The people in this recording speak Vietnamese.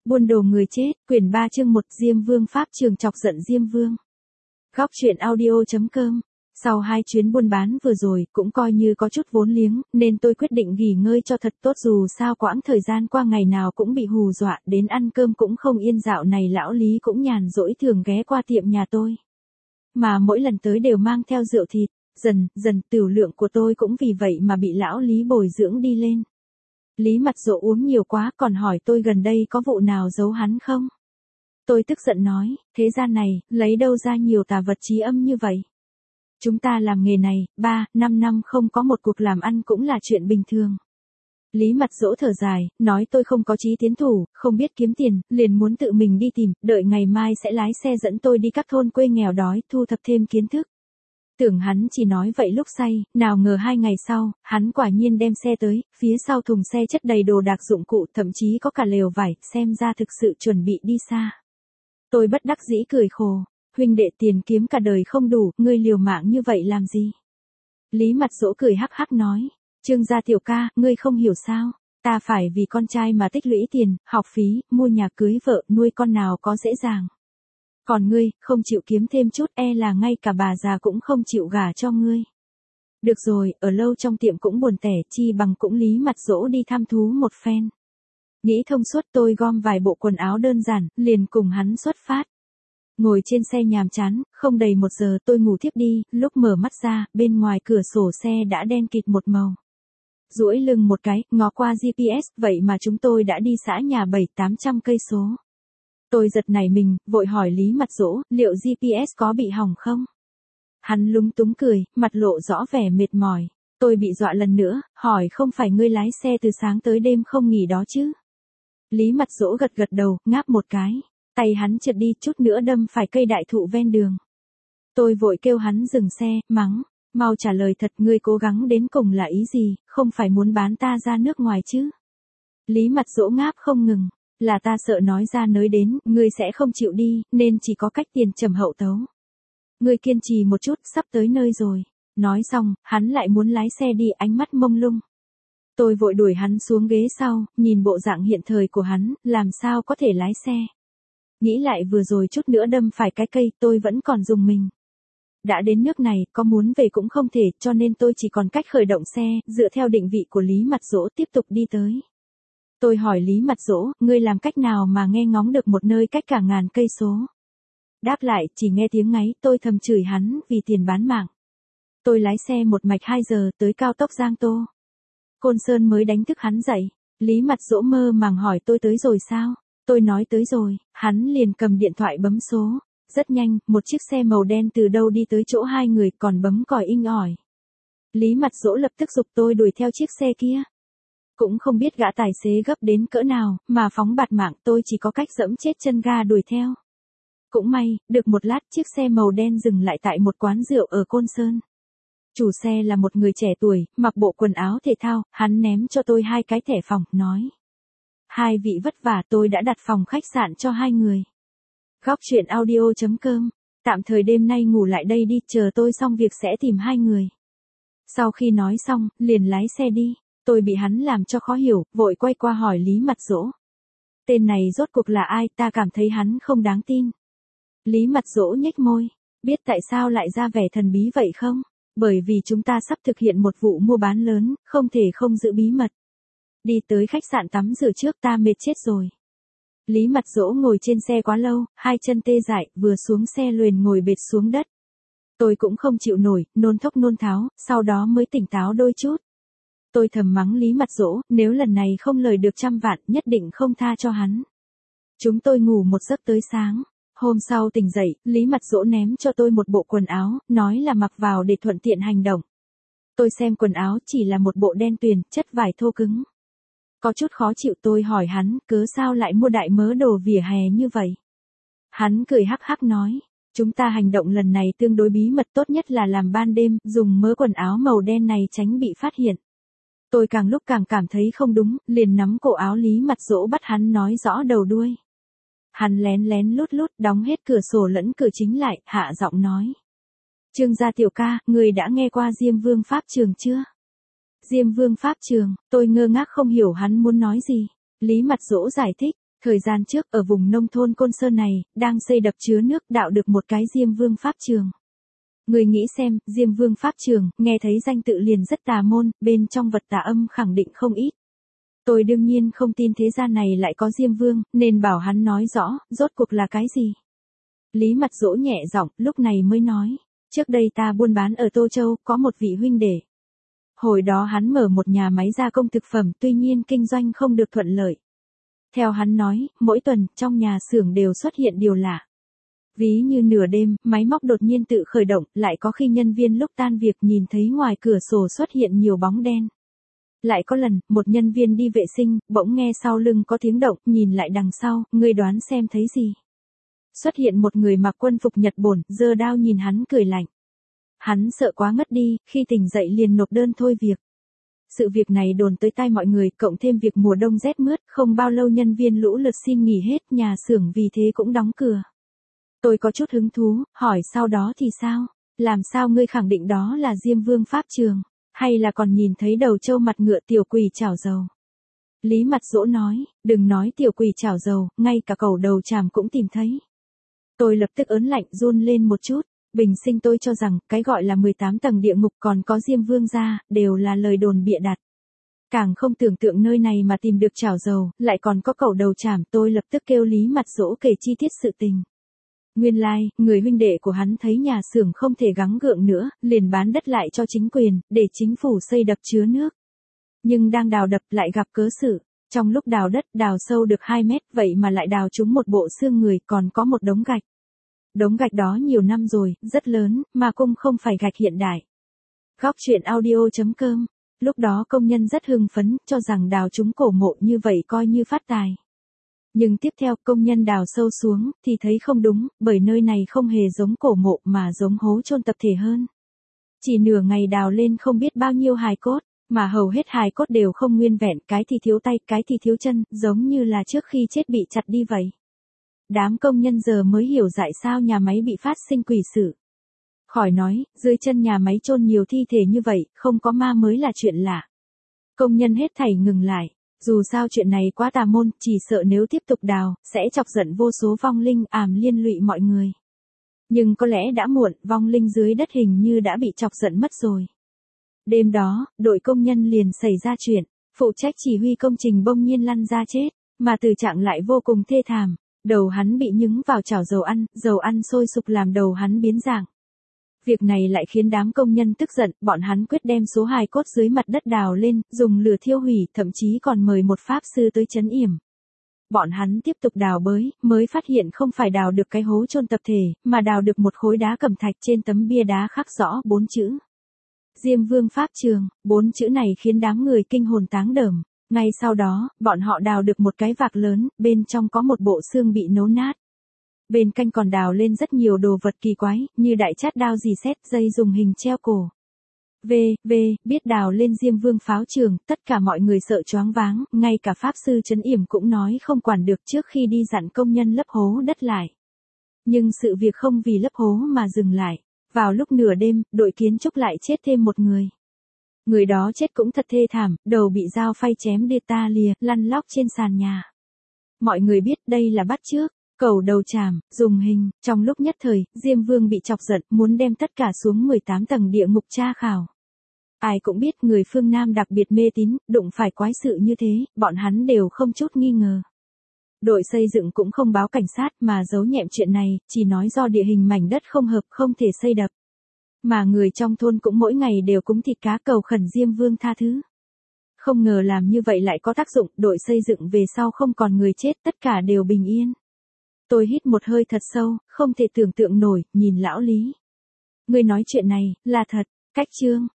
Buôn đồ người chết, quyển 3 chương 1 Diêm Vương Pháp Trường chọc giận Diêm Vương. Góc truyện audio.com. Sau 2 chuyến buôn bán vừa rồi, cũng coi như có chút vốn liếng, nên tôi quyết định nghỉ ngơi cho thật tốt, dù sao quãng thời gian qua ngày nào cũng bị hù dọa, đến ăn cơm cũng không yên. Dạo này lão Lý cũng nhàn rỗi thường ghé qua tiệm nhà tôi. Mà mỗi lần tới đều mang theo rượu thịt, dần dần tửu lượng của tôi cũng vì vậy mà bị lão Lý bồi dưỡng đi lên. Lý Mặt Dỗ uống nhiều quá còn hỏi tôi gần đây có vụ nào giấu hắn không? Tôi tức giận nói, thế gian này, lấy đâu ra nhiều tà vật trí âm như vậy? Chúng ta làm nghề này, 3-5 năm không có một cuộc làm ăn cũng là chuyện bình thường. Lý Mặt Dỗ thở dài, nói tôi không có chí tiến thủ, không biết kiếm tiền, liền muốn tự mình đi tìm, đợi ngày mai sẽ lái xe dẫn tôi đi các thôn quê nghèo đói, thu thập thêm kiến thức. Tưởng hắn chỉ nói vậy lúc say, nào ngờ 2 ngày sau, hắn quả nhiên đem xe tới, phía sau thùng xe chất đầy đồ đạc dụng cụ, thậm chí có cả lều vải, xem ra thực sự chuẩn bị đi xa. Tôi bất đắc dĩ cười khổ, huynh đệ tiền kiếm cả đời không đủ, ngươi liều mạng như vậy làm gì? Lý Mặt Dỗ cười hắc hắc nói, Trương gia tiểu ca, ngươi không hiểu sao, ta phải vì con trai mà tích lũy tiền, học phí, mua nhà cưới vợ, nuôi con nào có dễ dàng. Còn ngươi, không chịu kiếm thêm chút, là ngay cả bà già cũng không chịu gả cho ngươi. Được rồi, ở lâu trong tiệm cũng buồn tẻ, chi bằng cũng Lý Mặt Dỗ đi thăm thú một phen. Nghĩ thông suốt, tôi gom vài bộ quần áo đơn giản, liền cùng hắn xuất phát. Ngồi trên xe nhàm chán, không đầy 1 giờ tôi ngủ thiếp đi, lúc mở mắt ra, bên ngoài cửa sổ xe đã đen kịt một màu. Duỗi lưng một cái, ngó qua GPS, vậy mà chúng tôi đã đi xã nhà 700-800 cây số. Tôi giật nảy mình, vội hỏi Lý Mặt Dỗ, liệu GPS có bị hỏng không? Hắn lúng túng cười, mặt lộ rõ vẻ mệt mỏi. Tôi bị dọa lần nữa, hỏi không phải ngươi lái xe từ sáng tới đêm không nghỉ đó chứ? Lý Mặt Dỗ gật gật đầu, ngáp một cái. Tay hắn trượt đi, chút nữa đâm phải cây đại thụ ven đường. Tôi vội kêu hắn dừng xe, mắng, mau trả lời thật, ngươi cố gắng đến cùng là ý gì, không phải muốn bán ta ra nước ngoài chứ? Lý Mặt Dỗ ngáp không ngừng. Là ta sợ nói ra nới đến, ngươi sẽ không chịu đi, nên chỉ có cách tiền trầm hậu tấu. Ngươi kiên trì một chút, sắp tới nơi rồi. Nói xong, hắn lại muốn lái xe đi, ánh mắt mông lung. Tôi vội đuổi hắn xuống ghế sau, nhìn bộ dạng hiện thời của hắn, làm sao có thể lái xe. Nghĩ lại vừa rồi chút nữa đâm phải cái cây, tôi vẫn còn dùng mình. Đã đến nước này, có muốn về cũng không thể, cho nên tôi chỉ còn cách khởi động xe, dựa theo định vị của Lý Mặt Dỗ tiếp tục đi tới. Tôi hỏi Lý Mặt Dỗ, ngươi làm cách nào mà nghe ngóng được một nơi cách cả ngàn cây số? Đáp lại, chỉ nghe tiếng ngáy, tôi thầm chửi hắn vì tiền bán mạng. Tôi lái xe một mạch 2 giờ tới cao tốc Giang Tô. Côn Sơn mới đánh thức hắn dậy. Lý Mặt Dỗ mơ màng hỏi tôi tới rồi sao? Tôi nói tới rồi, hắn liền cầm điện thoại bấm số. Rất nhanh, một chiếc xe màu đen từ đâu đi tới chỗ 2 người còn bấm còi inh ỏi. Lý Mặt Dỗ lập tức giục tôi đuổi theo chiếc xe kia. Cũng không biết gã tài xế gấp đến cỡ nào, mà phóng bạt mạng, tôi chỉ có cách dẫm chết chân ga đuổi theo. Cũng may, được một lát chiếc xe màu đen dừng lại tại một quán rượu ở Côn Sơn. Chủ xe là một người trẻ tuổi, mặc bộ quần áo thể thao, hắn ném cho tôi 2 cái thẻ phòng, nói. 2 vị vất vả, tôi đã đặt phòng khách sạn cho 2 người. Góc truyện audio.com, tạm thời đêm nay ngủ lại đây đi, chờ tôi xong việc sẽ tìm 2 người. Sau khi nói xong, liền lái xe đi. Tôi bị hắn làm cho khó hiểu, vội quay qua hỏi Lý Mặt Dỗ. Tên này rốt cuộc là ai, ta cảm thấy hắn không đáng tin. Lý Mặt Dỗ nhếch môi, biết tại sao lại ra vẻ thần bí vậy không? Bởi vì chúng ta sắp thực hiện một vụ mua bán lớn, không thể không giữ bí mật. Đi tới khách sạn tắm rửa trước, ta mệt chết rồi. Lý Mặt Dỗ ngồi trên xe quá lâu, 2 chân tê dại, vừa xuống xe liền ngồi bệt xuống đất. Tôi cũng không chịu nổi, nôn thốc nôn tháo, sau đó mới tỉnh táo đôi chút. Tôi thầm mắng Lý Mặt Dỗ, nếu lần này không lời được 100 vạn, nhất định không tha cho hắn. Chúng tôi ngủ một giấc tới sáng. Hôm sau tỉnh dậy, Lý Mặt Dỗ ném cho tôi một bộ quần áo, nói là mặc vào để thuận tiện hành động. Tôi xem quần áo chỉ là một bộ đen tuyền, chất vải thô cứng. Có chút khó chịu, tôi hỏi hắn, cớ sao lại mua đại mớ đồ vỉa hè như vậy? Hắn cười hắc hắc nói, chúng ta hành động lần này tương đối bí mật, tốt nhất là làm ban đêm, dùng mớ quần áo màu đen này tránh bị phát hiện. Tôi càng lúc càng cảm thấy không đúng, liền nắm cổ áo Lý Mặt Dỗ bắt hắn nói rõ đầu đuôi. Hắn lén lén lút lút đóng hết cửa sổ lẫn cửa chính lại, hạ giọng nói. Trương gia tiểu ca, người đã nghe qua Diêm Vương Pháp Trường chưa? Diêm Vương Pháp Trường, tôi ngơ ngác không hiểu hắn muốn nói gì. Lý Mặt Dỗ giải thích, Thời gian trước ở vùng nông thôn Côn Sơn này, đang xây đập chứa nước đạo được một cái Diêm Vương Pháp Trường. Người nghĩ xem, Diêm Vương Pháp Trường, nghe thấy danh tự liền rất tà môn, bên trong vật tà âm khẳng định không ít. Tôi đương nhiên không tin thế gian này lại có Diêm Vương, nên bảo hắn nói rõ, rốt cuộc là cái gì. Lý Mặt Dỗ nhẹ giọng, lúc này mới nói, trước đây ta buôn bán ở Tô Châu, có một vị huynh đệ. Hồi đó hắn mở một nhà máy gia công thực phẩm, tuy nhiên kinh doanh không được thuận lợi. Theo hắn nói, mỗi tuần, trong nhà xưởng đều xuất hiện điều lạ. Ví như nửa đêm, máy móc đột nhiên tự khởi động, lại có khi nhân viên lúc tan việc nhìn thấy ngoài cửa sổ xuất hiện nhiều bóng đen. Lại có lần, một nhân viên đi vệ sinh, bỗng nghe sau lưng có tiếng động, nhìn lại đằng sau, ngươi đoán xem thấy gì. Xuất hiện một người mặc quân phục Nhật Bổn, giơ đao nhìn hắn cười lạnh. Hắn sợ quá ngất đi, khi tỉnh dậy liền nộp đơn thôi việc. Sự việc này đồn tới tai mọi người, cộng thêm việc mùa đông rét mướt, không bao lâu nhân viên lũ lượt xin nghỉ hết, nhà xưởng vì thế cũng đóng cửa. Tôi có chút hứng thú, hỏi sau đó thì sao? Làm sao ngươi khẳng định đó là Diêm Vương Pháp Trường? Hay là còn nhìn thấy đầu trâu mặt ngựa tiểu quỷ chảo dầu? Lý Mặt Dỗ nói, đừng nói tiểu quỷ chảo dầu, ngay cả cẩu đầu tràm cũng tìm thấy. Tôi lập tức ớn lạnh run lên một chút. Bình sinh tôi cho rằng, cái gọi là 18 tầng địa ngục còn có Diêm Vương gia, đều là lời đồn bịa đặt. Càng không tưởng tượng nơi này mà tìm được chảo dầu, lại còn có cẩu đầu trảm, tôi lập tức kêu Lý Mặt Dỗ kể chi tiết sự tình. Nguyên lai, người huynh đệ của hắn thấy nhà xưởng không thể gắng gượng nữa, liền bán đất lại cho chính quyền, để chính phủ xây đập chứa nước. Nhưng đang đào đập lại gặp cớ sự. Trong lúc đào đất đào sâu được 2 mét, vậy mà lại đào trúng một bộ xương người, còn có một đống gạch. Đống gạch đó nhiều năm rồi, rất lớn, mà cũng không phải gạch hiện đại. Góc truyện audio.com. Lúc đó công nhân rất hưng phấn, cho rằng đào trúng cổ mộ như vậy coi như phát tài. Nhưng tiếp theo công nhân đào sâu xuống, thì thấy không đúng, bởi nơi này không hề giống cổ mộ mà giống hố chôn tập thể hơn. Chỉ nửa ngày đào lên không biết bao nhiêu hài cốt, mà hầu hết hài cốt đều không nguyên vẹn, cái thì thiếu tay, cái thì thiếu chân, giống như là trước khi chết bị chặt đi vậy. Đám công nhân giờ mới hiểu tại sao nhà máy bị phát sinh quỷ sự. Khỏi nói, dưới chân nhà máy chôn nhiều thi thể như vậy, không có ma mới là chuyện lạ. Công nhân hết thảy ngừng lại. Dù sao chuyện này quá tà môn, chỉ sợ nếu tiếp tục đào, sẽ chọc giận vô số vong linh ảm liên lụy mọi người. Nhưng có lẽ đã muộn, vong linh dưới đất hình như đã bị chọc giận mất rồi. Đêm đó, đội công nhân liền xảy ra chuyện, phụ trách chỉ huy công trình bỗng nhiên lăn ra chết, mà tử trạng lại vô cùng thê thảm. Đầu hắn bị nhúng vào chảo dầu ăn sôi sục làm đầu hắn biến dạng. Việc này lại khiến đám công nhân tức giận, bọn hắn quyết đem số hài cốt dưới mặt đất đào lên, dùng lửa thiêu hủy, thậm chí còn mời một pháp sư tới trấn yểm. Bọn hắn tiếp tục đào bới, mới phát hiện không phải đào được cái hố chôn tập thể, mà đào được một khối đá cẩm thạch trên tấm bia đá khắc rõ 4 chữ. Diêm Vương Pháp Trường, 4 chữ này khiến đám người kinh hồn táng đờm. Ngay sau đó, bọn họ đào được một cái vạc lớn, bên trong có một bộ xương bị nấu nát. Bên cạnh còn đào lên rất nhiều đồ vật kỳ quái, như đại chát đao dì xét, dây dùng hình treo cổ. Biết đào lên Diêm Vương Pháo Trường, tất cả mọi người sợ choáng váng, ngay cả pháp sư trấn yểm cũng nói không quản được trước khi đi dặn công nhân lấp hố đất lại. Nhưng sự việc không vì lấp hố mà dừng lại. Vào lúc nửa đêm, đội kiến trúc lại chết thêm một người. Người đó chết cũng thật thê thảm, đầu bị dao phay chém đê ta lìa, lăn lóc trên sàn nhà. Mọi người biết đây là bắt chước, cẩu đầu trảm, dùng hình. Trong lúc nhất thời, Diêm Vương bị chọc giận, muốn đem tất cả xuống 18 tầng địa ngục tra khảo. Ai cũng biết người phương Nam đặc biệt mê tín, đụng phải quái sự như thế, bọn hắn đều không chút nghi ngờ. Đội xây dựng cũng không báo cảnh sát mà giấu nhẹm chuyện này, chỉ nói do địa hình mảnh đất không hợp không thể xây đập. Mà người trong thôn cũng mỗi ngày đều cúng thịt cá cầu khẩn Diêm Vương tha thứ. Không ngờ làm như vậy lại có tác dụng, đội xây dựng về sau không còn người chết, tất cả đều bình yên. Tôi hít một hơi thật sâu, không thể tưởng tượng nổi, nhìn lão Lý. Ngươi nói chuyện này, là thật, cách chương.